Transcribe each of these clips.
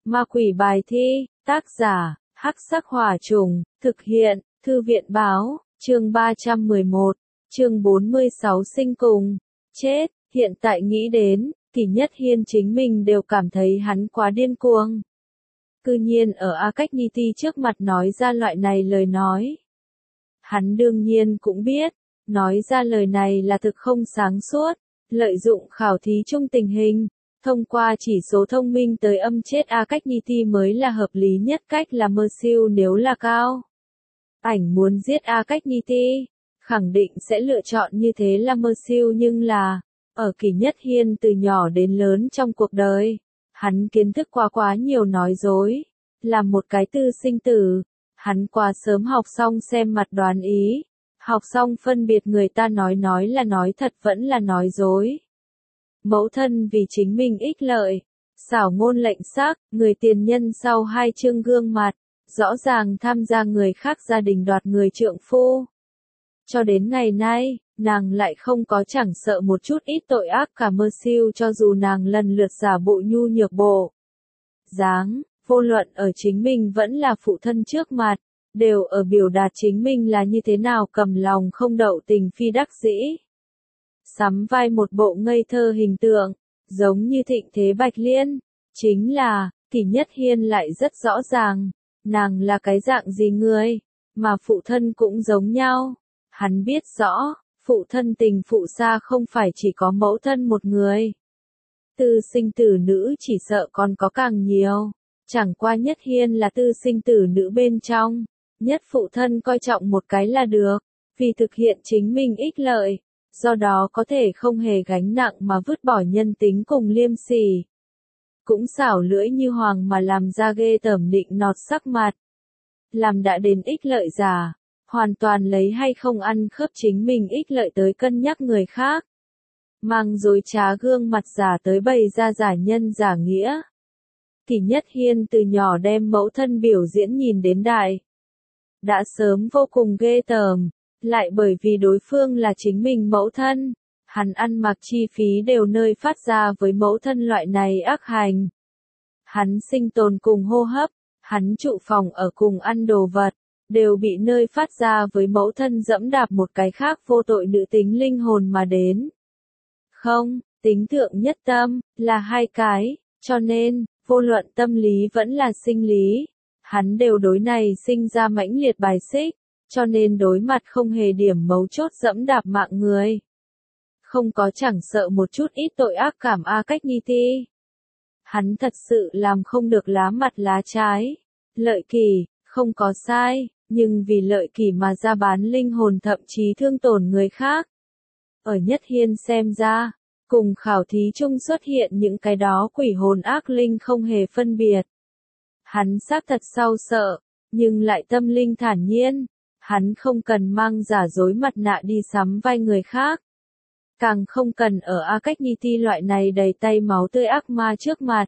Ma quỷ bài thi, tác giả, Hắc Sắc Hỏa Trùng, thực hiện, Thư viện báo, chương 311, chương 46 sinh cùng, chết, hiện tại nghĩ đến, thì Nhất Hiên chính mình đều cảm thấy hắn quá điên cuồng. Cư nhiên ở A Cách Ni Ti trước mặt nói ra loại này lời nói. Hắn đương nhiên cũng biết, nói ra lời này là thực không sáng suốt, lợi dụng khảo thí chung tình hình, thông qua chỉ số thông minh tới âm chết A Cách Ni Ti mới là hợp lý nhất cách là mơ siêu nếu là cao. Ảnh muốn giết A Cách Ni Ti, khẳng định sẽ lựa chọn như thế là mơ siêu nhưng là, ở Kỳ Nhất Hiên từ nhỏ đến lớn trong cuộc đời, hắn kiến thức quá nhiều nói dối, là một cái tư sinh tử, hắn quá sớm học xong xem mặt đoán ý, học xong phân biệt người ta nói là nói thật vẫn là nói dối. Mẫu thân vì chính mình ích lợi, xảo ngôn lệnh xác, người tiền nhân sau hai chương gương mặt, rõ ràng tham gia người khác gia đình đoạt người trượng phu. Cho đến ngày nay, nàng lại không có chẳng sợ một chút ít tội ác cả mơ siêu cho dù nàng lần lượt giả bộ nhu nhược bộ. Dáng, vô luận ở chính mình vẫn là phụ thân trước mặt, đều ở biểu đạt chính mình là như thế nào cầm lòng không đậu tình phi đắc dĩ. Sắm vai một bộ ngây thơ hình tượng, giống như thịnh thế Bạch Liên, chính là, Kỳ Nhất Hiên lại rất rõ ràng, nàng là cái dạng gì người, mà phụ thân cũng giống nhau. Hắn biết rõ, phụ thân tình phụ xa không phải chỉ có mẫu thân một người. Tư sinh tử nữ chỉ sợ còn có càng nhiều, chẳng qua Nhất Hiên là tư sinh tử nữ bên trong, nhất phụ thân coi trọng một cái là được, vì thực hiện chính mình ích lợi, do đó có thể không hề gánh nặng mà vứt bỏ nhân tính cùng liêm sỉ. Cũng xảo lưỡi như hoàng mà làm ra ghê tởm nịnh nọt sắc mặt. Làm đã đến ích lợi giả, hoàn toàn lấy hay không ăn khớp chính mình ích lợi tới cân nhắc người khác. Mang dối trá gương mặt giả tới bày ra giả nhân giả nghĩa. Kỳ Nhất Hiên từ nhỏ đem mẫu thân biểu diễn nhìn đến đại. Đã sớm vô cùng ghê tởm, lại bởi vì đối phương là chính mình mẫu thân, hắn ăn mặc chi phí đều nơi phát ra với mẫu thân loại này ác hành. Hắn sinh tồn cùng hô hấp, hắn trụ phòng ở cùng ăn đồ vật, đều bị nơi phát ra với mẫu thân dẫm đạp một cái khác vô tội nữ tính linh hồn mà đến. Không, tính thượng nhất tâm, là hai cái, cho nên, vô luận tâm lý vẫn là sinh lý, hắn đều đối này sinh ra mãnh liệt bài xích, cho nên đối mặt không hề điểm mấu chốt dẫm đạp mạng người. Không có chẳng sợ một chút ít tội ác cảm A Cách Ni Ti. Hắn thật sự làm không được lá mặt lá trái. Lợi Kỳ, không có sai, nhưng vì lợi Kỳ mà ra bán linh hồn thậm chí thương tổn người khác. Ở Nhất Hiên xem ra, cùng khảo thí chung xuất hiện những cái đó quỷ hồn ác linh không hề phân biệt. Hắn xác thật sau sợ, nhưng lại tâm linh thản nhiên. Hắn không cần mang giả dối mặt nạ đi sắm vai người khác. Càng không cần ở A Cách Ni Ti loại này đầy tay máu tươi ác ma trước mặt.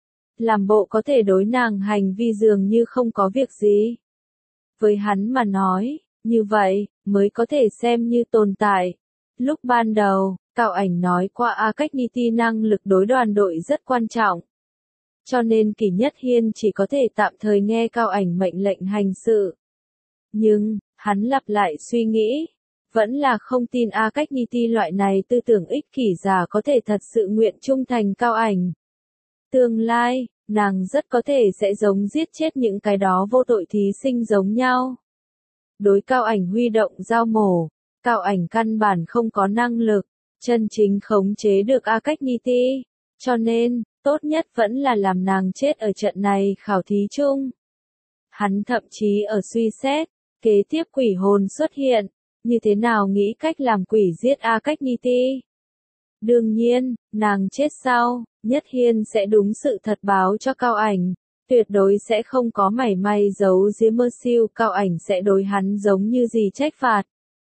Làm bộ có thể đối nàng hành vi dường như không có việc gì. Với hắn mà nói, như vậy, mới có thể xem như tồn tại. Lúc ban đầu, Cao Ảnh nói qua A Cách Ni Ti năng lực đối đoàn đội rất quan trọng. Cho nên Kỳ Nhất Hiên chỉ có thể tạm thời nghe Cao Ảnh mệnh lệnh hành sự. Nhưng, hắn lặp lại suy nghĩ, vẫn là không tin A Cách Ni Ti loại này tư tưởng ích kỷ giả có thể thật sự nguyện trung thành Cao Ảnh. Tương lai, nàng rất có thể sẽ giống giết chết những cái đó vô tội thí sinh giống nhau. Đối Cao Ảnh huy động dao mổ, Cao Ảnh căn bản không có năng lực, chân chính khống chế được A Cách Ni Ti, cho nên, tốt nhất vẫn là làm nàng chết ở trận này khảo thí chung. Hắn thậm chí ở suy xét, kế tiếp quỷ hồn xuất hiện, như thế nào nghĩ cách làm quỷ giết A Cách Ni Ti. Đương nhiên, nàng chết sau, Nhất Hiên sẽ đúng sự thật báo cho Cao Ảnh, tuyệt đối sẽ không có mảy may giấu giếm mơ siêu, Cao Ảnh sẽ đối hắn giống như gì trách phạt.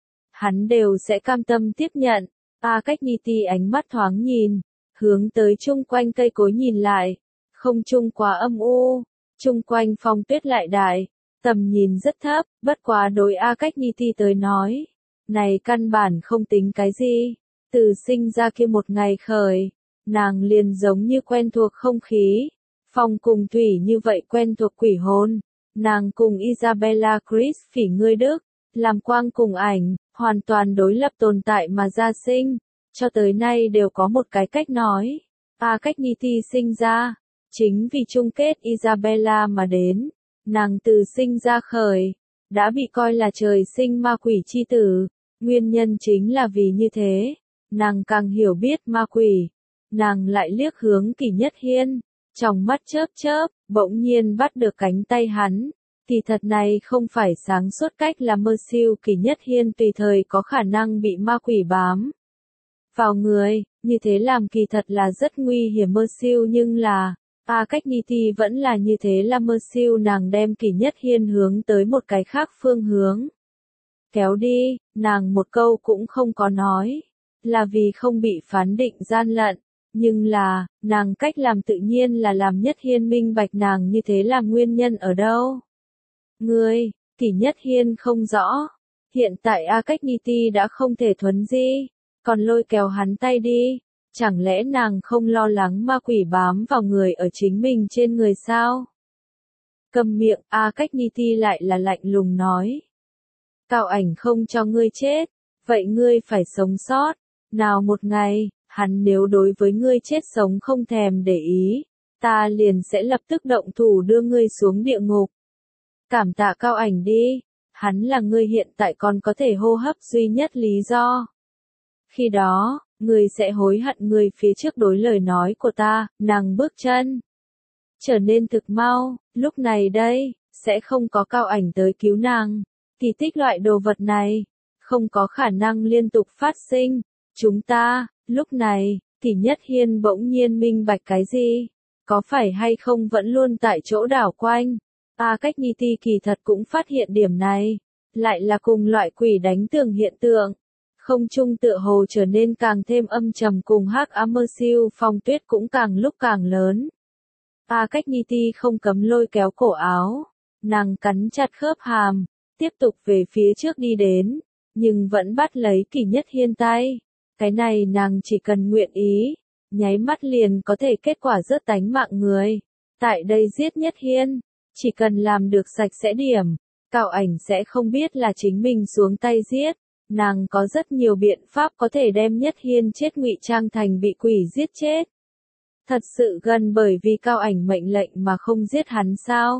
Hắn đều sẽ cam tâm tiếp nhận. A Cách Ni Ti ánh mắt thoáng nhìn, hướng tới chung quanh cây cối nhìn lại, không trung quá âm u, chung quanh phong tuyết lại đại, tầm nhìn rất thấp, bất quá đối A Cách Ni Ti tới nói, này căn bản không tính cái gì, từ sinh ra kia một ngày khởi, nàng liền giống như quen thuộc không khí, Phong cùng Thủy như vậy quen thuộc quỷ hồn. Nàng cùng Isabella Chris phỉ ngươi Đức, làm quang cùng ảnh, hoàn toàn đối lập tồn tại mà ra sinh, cho tới nay đều có một cái cách nói. Agniti sinh ra, chính vì chung kết Isabella mà đến, nàng từ sinh ra khởi, đã bị coi là trời sinh ma quỷ chi tử, nguyên nhân chính là vì như thế, nàng càng hiểu biết ma quỷ, nàng lại liếc hướng Kỷ Nhất Hiên, trong mắt chớp chớp, bỗng nhiên bắt được cánh tay hắn. Kỳ thật này không phải sáng suốt cách là mơ siêu, Kỷ Nhất Hiên tùy thời có khả năng bị ma quỷ bám vào người, như thế làm kỳ thật là rất nguy hiểm mơ siêu, nhưng là, Agniti vẫn là như thế là mơ siêu, nàng đem Kỷ Nhất Hiên hướng tới một cái khác phương hướng. Kéo đi, nàng một câu cũng không có nói, là vì không bị phán định gian lận, nhưng là, nàng cách làm tự nhiên là làm Nhất Hiên minh bạch nàng như thế là nguyên nhân ở đâu. Ngươi, Kỷ Nhất Hiên không rõ, hiện tại Agniti đã không thể thuấn di, còn lôi kéo hắn tay đi, chẳng lẽ nàng không lo lắng ma quỷ bám vào người ở chính mình trên người sao? Cầm miệng, Agniti lại là lạnh lùng nói. Cao ảnh không cho ngươi chết, vậy ngươi phải sống sót, nào một ngày, hắn nếu đối với ngươi chết sống không thèm để ý, ta liền sẽ lập tức động thủ đưa ngươi xuống địa ngục. Cảm tạ Cao ảnh đi, hắn là ngươi hiện tại còn có thể hô hấp duy nhất lý do. Khi đó, ngươi sẽ hối hận ngươi phía trước đối lời nói của ta, nàng bước chân trở nên thực mau, lúc này đây, sẽ không có Cao ảnh tới cứu nàng. Kỳ tích loại đồ vật này, không có khả năng liên tục phát sinh. Chúng ta, lúc này, Kỷ Nhất Hiên bỗng nhiên minh bạch cái gì? Có phải hay không vẫn luôn tại chỗ đảo quanh? Agniti kỳ thật cũng phát hiện điểm này, lại là cùng loại quỷ đánh tường hiện tượng. Không trung tựa hồ trở nên càng thêm âm trầm, cùng hắc ám mơ siêu, phong tuyết cũng càng lúc càng lớn. Agniti không cấm lôi kéo cổ áo, nàng cắn chặt khớp hàm, tiếp tục về phía trước đi đến, nhưng vẫn bắt lấy Kỷ Nhất Hiên tay. Cái này nàng chỉ cần nguyện ý, nháy mắt liền có thể kết quả rớt tánh mạng người. Tại đây giết Nhất Hiên, chỉ cần làm được sạch sẽ điểm, Cao ảnh sẽ không biết là chính mình xuống tay giết. Nàng có rất nhiều biện pháp có thể đem Nhất Hiên chết ngụy trang thành bị quỷ giết chết. Thật sự gần bởi vì Cao ảnh mệnh lệnh mà không giết hắn sao?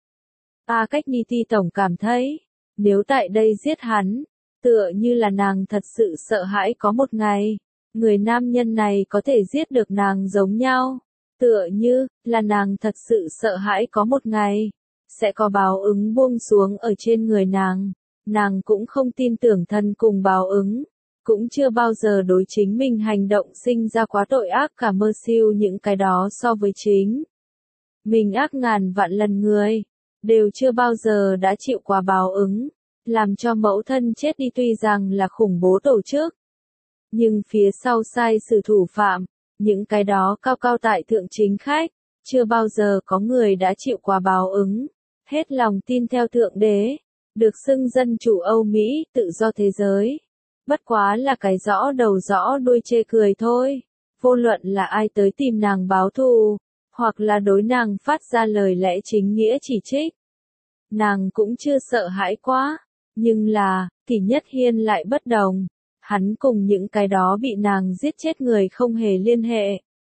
Agniti tổng cảm thấy, nếu tại đây giết hắn, tựa như là nàng thật sự sợ hãi có một ngày, người nam nhân này có thể giết được nàng giống nhau. Tựa như, là nàng thật sự sợ hãi có một ngày, sẽ có báo ứng buông xuống ở trên người nàng. Nàng cũng không tin tưởng thần cùng báo ứng, cũng chưa bao giờ đối chính mình hành động sinh ra quá tội ác cả mơ siêu, những cái đó so với chính mình ác ngàn vạn lần người, đều chưa bao giờ đã chịu quá báo ứng, làm cho mẫu thân chết đi tuy rằng là khủng bố tổ chức. Nhưng phía sau sai sự thủ phạm, những cái đó cao cao tại thượng chính khách, chưa bao giờ có người đã chịu quá báo ứng, hết lòng tin theo thượng đế. Được xưng dân chủ Âu Mỹ, tự do thế giới. Bất quá là cái rõ đầu rõ đuôi chê cười thôi. Vô luận là ai tới tìm nàng báo thù, hoặc là đối nàng phát ra lời lẽ chính nghĩa chỉ trích, nàng cũng chưa sợ hãi quá. Nhưng là, Kỷ Nhất Hiên lại bất đồng. Hắn cùng những cái đó bị nàng giết chết người không hề liên hệ.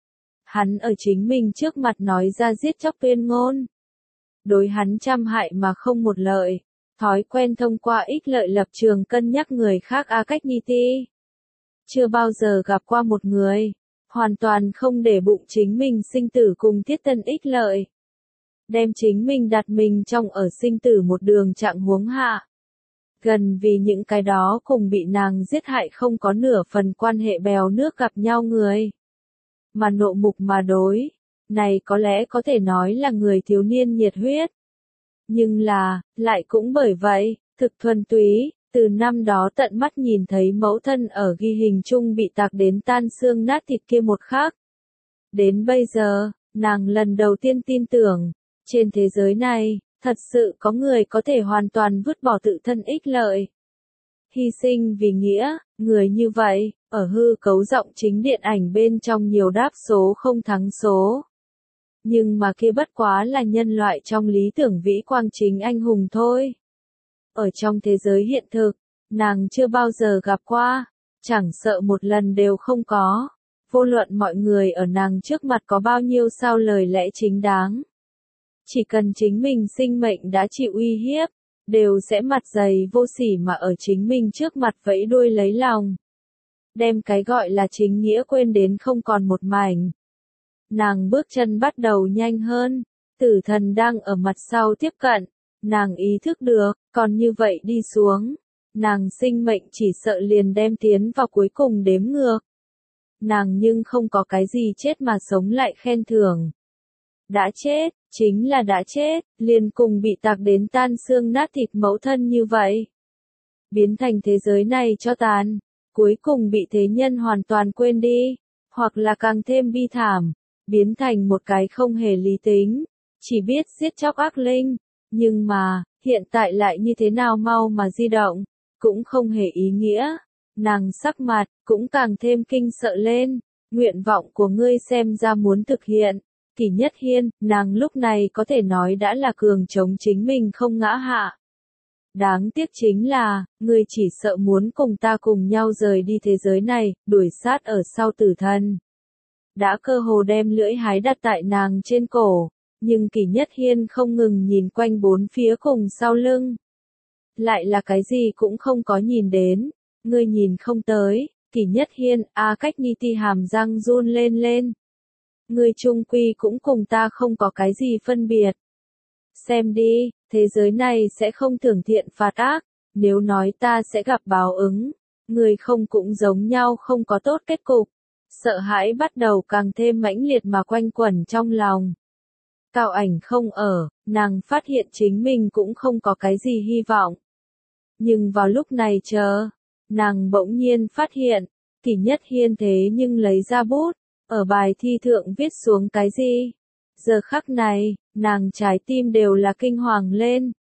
Hắn ở chính mình trước mặt nói ra giết chóc tuyên ngôn. Đối hắn trăm hại mà không một lợi. Thói quen thông qua ích lợi lập trường cân nhắc người khác. Agniti chưa bao giờ gặp qua một người, hoàn toàn không để bụng chính mình sinh tử cùng thiết tân ích lợi. Đem chính mình đặt mình trong ở sinh tử một đường trạng huống hạ. Gần vì những cái đó cùng bị nàng giết hại không có nửa phần quan hệ bèo nước gặp nhau người. Mà nộ mục mà đối, này có lẽ có thể nói là người thiếu niên nhiệt huyết. Nhưng là, lại cũng bởi vậy, thực thuần túy, từ năm đó tận mắt nhìn thấy mẫu thân ở ghi hình chung bị tạc đến tan xương nát thịt kia một khắc. Đến bây giờ, nàng lần đầu tiên tin tưởng, trên thế giới này, thật sự có người có thể hoàn toàn vứt bỏ tự thân ích lợi. Hy sinh vì nghĩa, người như vậy, ở hư cấu giọng chính điện ảnh bên trong nhiều đáp số không thắng số. Nhưng mà kia bất quá là nhân loại trong lý tưởng vĩ quang chính anh hùng thôi. Ở trong thế giới hiện thực, nàng chưa bao giờ gặp qua, chẳng sợ một lần đều không có. Vô luận mọi người ở nàng trước mặt có bao nhiêu sao lời lẽ chính đáng. Chỉ cần chính mình sinh mệnh đã chịu uy hiếp, đều sẽ mặt dày vô sỉ mà ở chính mình trước mặt vẫy đuôi lấy lòng. Đem cái gọi là chính nghĩa quên đến không còn một mảnh. Nàng bước chân bắt đầu nhanh hơn, tử thần đang ở mặt sau tiếp cận, nàng ý thức được, còn như vậy đi xuống, nàng sinh mệnh chỉ sợ liền đem tiến vào cuối cùng đếm ngược. Nàng nhưng không có cái gì chết mà sống lại khen thưởng. Đã chết, chính là đã chết, liền cùng bị tạc đến tan xương nát thịt mẫu thân như vậy. Biến thành thế giới này cho tàn, cuối cùng bị thế nhân hoàn toàn quên đi, hoặc là càng thêm bi thảm, biến thành một cái không hề lý tính, chỉ biết giết chóc ác linh. Nhưng mà, hiện tại lại như thế nào mau mà di động, cũng không hề ý nghĩa. Nàng sắc mặt, cũng càng thêm kinh sợ lên, nguyện vọng của ngươi xem ra muốn thực hiện. Kỷ Nhất Hiên, nàng lúc này có thể nói đã là cường chống chính mình không ngã hạ. Đáng tiếc chính là, ngươi chỉ sợ muốn cùng ta cùng nhau rời đi thế giới này, đuổi sát ở sau tử thần. Đã cơ hồ đem lưỡi hái đặt tại nàng trên cổ, nhưng Kỷ Nhất Hiên không ngừng nhìn quanh bốn phía cùng sau lưng. Lại là cái gì cũng không có nhìn đến, ngươi nhìn không tới, Kỷ Nhất Hiên, Cách Ni Ti hàm răng run lên. Ngươi chung quy cũng cùng ta không có cái gì phân biệt. Xem đi, thế giới này sẽ không thưởng thiện phạt ác, nếu nói ta sẽ gặp báo ứng, ngươi không cũng giống nhau không có tốt kết cục. Sợ hãi bắt đầu càng thêm mãnh liệt mà quanh quẩn trong lòng. Cao Ảnh không ở, nàng phát hiện chính mình cũng không có cái gì hy vọng. Nhưng vào lúc này nàng bỗng nhiên phát hiện, Kỷ Nhất Hiên thế nhưng lấy ra bút, ở bài thi thượng viết xuống cái gì. Giờ khắc này, nàng trái tim đều là kinh hoàng lên.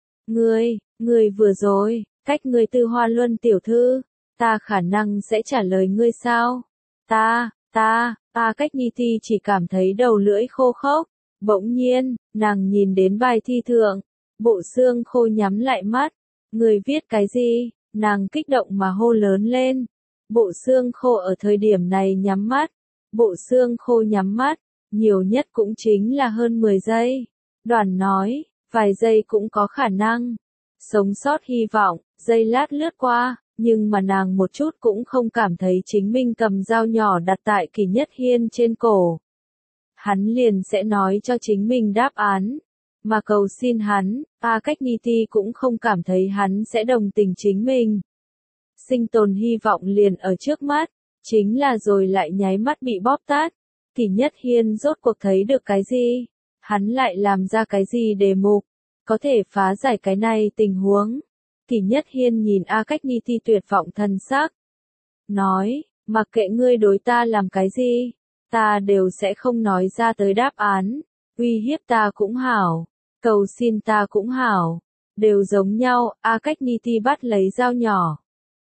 Ngươi vừa rồi, cách ngươi Tư Hoa Luân tiểu thư, ta khả năng sẽ trả lời ngươi sao? Cách Ni Ti chỉ cảm thấy đầu lưỡi khô khốc. Bỗng nhiên, nàng nhìn đến bài thi thượng, bộ xương khô nhắm lại mắt. Người viết cái gì? Nàng kích động mà hô lớn lên. Bộ xương khô ở thời điểm này nhắm mắt. Bộ xương khô nhắm mắt, nhiều nhất cũng chính là hơn 10 giây. Đoàn nói, vài giây cũng có khả năng. Sống sót hy vọng, giây lát lướt qua, nhưng mà nàng một chút cũng không cảm thấy chính mình cầm dao nhỏ đặt tại Kỷ Nhất Hiên trên cổ. Hắn liền sẽ nói cho chính mình đáp án, mà cầu xin hắn, Cách Ni Ti cũng không cảm thấy hắn sẽ đồng tình chính mình. Sinh tồn hy vọng liền ở trước mắt, chính là rồi lại nháy mắt bị bóp tát. Kỷ Nhất Hiên rốt cuộc thấy được cái gì? Hắn lại làm ra cái gì đề mục? Có thể phá giải cái này tình huống. Kỷ Nhất Hiên nhìn Cách Ni Ti tuyệt vọng thần sắc. Nói, mặc kệ ngươi đối ta làm cái gì, ta đều sẽ không nói ra tới đáp án. Uy hiếp ta cũng hảo, cầu xin ta cũng hảo, đều giống nhau. Cách Ni Ti bắt lấy dao nhỏ.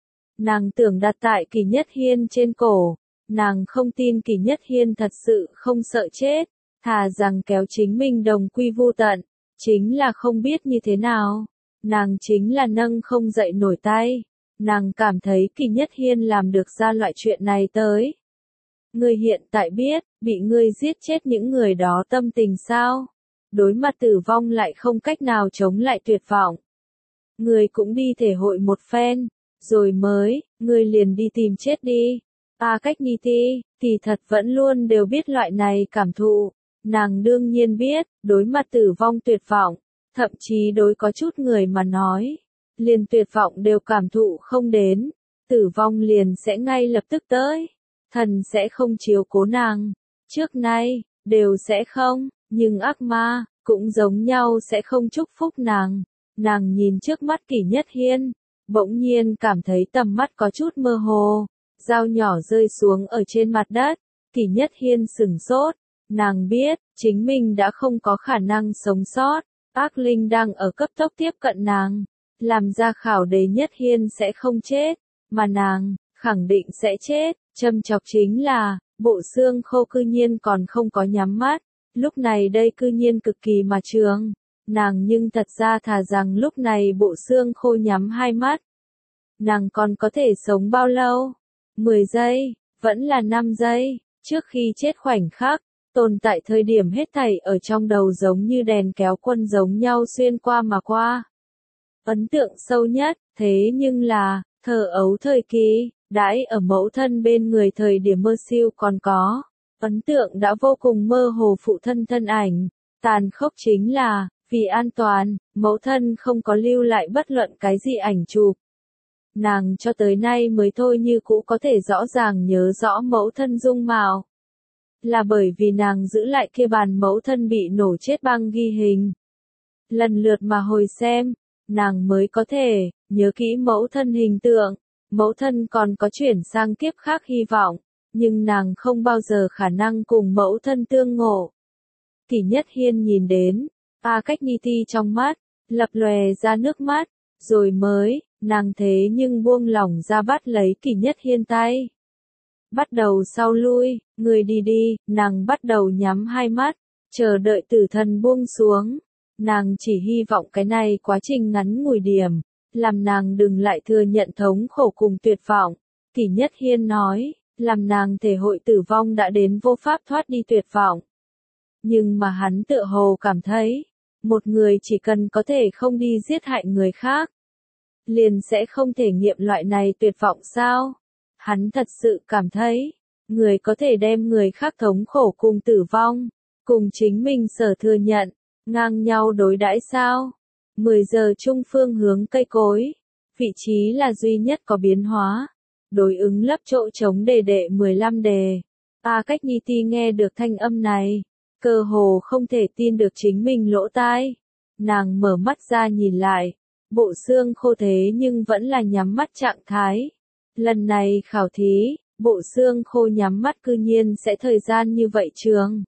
Nàng tưởng đặt tại Kỷ Nhất Hiên trên cổ. Nàng không tin Kỷ Nhất Hiên thật sự không sợ chết, thà rằng kéo chính mình đồng quy vu tận, chính là không biết như thế nào. Nàng chính là nâng không dậy nổi tay. Nàng cảm thấy Kỷ Nhất Hiên làm được ra loại chuyện này tới. Ngươi hiện tại biết, bị ngươi giết chết những người đó tâm tình sao? Đối mặt tử vong lại không cách nào chống lại tuyệt vọng. Ngươi cũng đi thể hội một phen, rồi mới, ngươi liền đi tìm chết đi. Cách Ni Ti, thì thật vẫn luôn đều biết loại này cảm thụ. Nàng đương nhiên biết, đối mặt tử vong tuyệt vọng, thậm chí đối có chút người mà nói, liền tuyệt vọng đều cảm thụ không đến, tử vong liền sẽ ngay lập tức tới. Thần sẽ không chiếu cố nàng, trước nay, đều sẽ không, nhưng ác ma, cũng giống nhau sẽ không chúc phúc nàng. Nàng nhìn trước mắt Kỷ Nhất Hiên, bỗng nhiên cảm thấy tầm mắt có chút mơ hồ, dao nhỏ rơi xuống ở trên mặt đất. Kỷ Nhất Hiên sửng sốt, nàng biết, chính mình đã không có khả năng sống sót, ác linh đang ở cấp tốc tiếp cận nàng, làm ra khảo đề Nhất Hiên sẽ không chết, mà nàng, khẳng định sẽ chết. Châm chọc chính là, bộ xương khô cư nhiên còn không có nhắm mắt, Lúc này đây cư nhiên cực kỳ mà trường. Nàng nhưng thật ra thà rằng lúc này Bộ Xương Khô nhắm hai mắt. Nàng còn có thể sống bao lâu? 10 giây, vẫn là 5 giây, trước khi chết khoảnh khắc, tồn tại thời điểm hết thảy ở trong đầu giống như đèn kéo quân giống nhau xuyên qua mà qua. Ấn tượng sâu nhất, thế nhưng là, thơ ấu thời kỳ, đãi ở mẫu thân bên người thời điểm mơ siêu còn có. Ấn tượng đã vô cùng mơ hồ phụ thân thân ảnh, tàn khốc chính là, vì an toàn, mẫu thân không có lưu lại bất luận cái gì ảnh chụp. Nàng cho tới nay mới thôi như cũ có thể rõ ràng nhớ rõ mẫu thân dung mạo. Là bởi vì nàng giữ lại kia bàn mẫu thân bị nổ chết băng ghi hình. Lần lượt mà hồi xem, nàng mới có thể nhớ kỹ mẫu thân hình tượng. Mẫu thân còn có chuyển sang kiếp khác hy vọng, nhưng nàng không bao giờ khả năng cùng mẫu thân tương ngộ. Kỷ Nhất Hiên nhìn đến, A Cách Ni Ti trong mắt, lập lòe ra nước mắt, rồi mới, nàng thế nhưng buông lỏng ra bắt lấy Kỷ Nhất Hiên tay. Bắt đầu sau lui, người đi đi, nàng bắt đầu nhắm hai mắt, chờ đợi tử thần buông xuống. Nàng chỉ hy vọng cái này quá trình ngắn ngủi điểm, làm nàng đừng lại thừa nhận thống khổ cùng tuyệt vọng. Kỷ Nhất Hiên nói, làm nàng thể hội tử vong đã đến vô pháp thoát đi tuyệt vọng. Nhưng mà hắn tựa hồ cảm thấy, một người chỉ cần có thể không đi giết hại người khác, liền sẽ không thể nghiệm loại này tuyệt vọng sao? Hắn thật sự cảm thấy, người có thể đem người khác thống khổ cùng tử vong, cùng chính mình sở thừa nhận, ngang nhau đối đãi sao? 10 giờ trung phương hướng cây cối, vị trí là duy nhất có biến hóa, đối ứng lấp chỗ trống đề đệ 15 đề. A Cách Ni Ti nghe được thanh âm này, cơ hồ không thể tin được chính mình lỗ tai. Nàng mở mắt ra nhìn lại, Bộ Xương Khô thế nhưng vẫn là nhắm mắt trạng thái. Lần này khảo thí, Bộ Xương Khô nhắm mắt cư nhiên sẽ thời gian như vậy trường.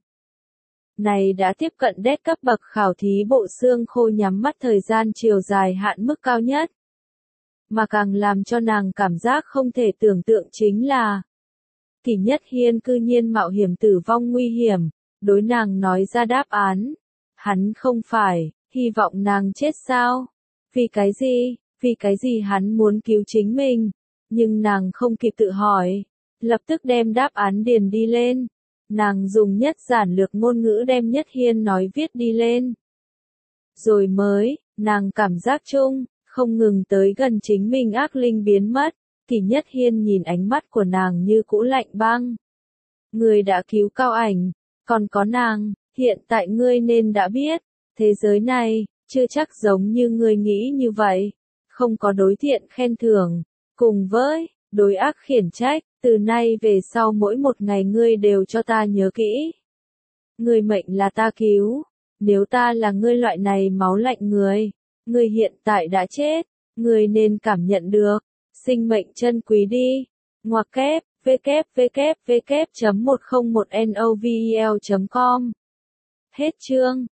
Này đã tiếp cận đét cấp bậc khảo thí Bộ Xương Khô nhắm mắt thời gian chiều dài hạn mức cao nhất. Mà càng làm cho nàng cảm giác không thể tưởng tượng chính là Kỷ Nhất Hiên cư nhiên mạo hiểm tử vong nguy hiểm, đối nàng nói ra đáp án. Hắn không phải, hy vọng nàng chết sao? Vì cái gì hắn muốn cứu chính mình? Nhưng nàng không kịp tự hỏi, lập tức đem đáp án điền đi lên. Nàng dùng nhất giản lược ngôn ngữ đem Nhất Hiên nói viết đi lên. Rồi mới, nàng cảm giác chung, không ngừng tới gần chính mình ác linh biến mất. Kỷ Nhất Hiên nhìn ánh mắt của nàng như cũ lạnh băng. Người đã cứu Cao Ảnh, còn có nàng, hiện tại ngươi nên đã biết, thế giới này, chưa chắc giống như ngươi nghĩ như vậy. Không có đối thiện khen thưởng, cùng với đối ác khiển trách, từ nay về sau mỗi một ngày ngươi đều cho ta nhớ kỹ. Ngươi mệnh là ta cứu, nếu ta là ngươi loại này máu lạnh người, ngươi hiện tại đã chết, ngươi nên cảm nhận được, sinh mệnh chân quý đi. Ngoặc kép, www.101novel.com. Hết chương.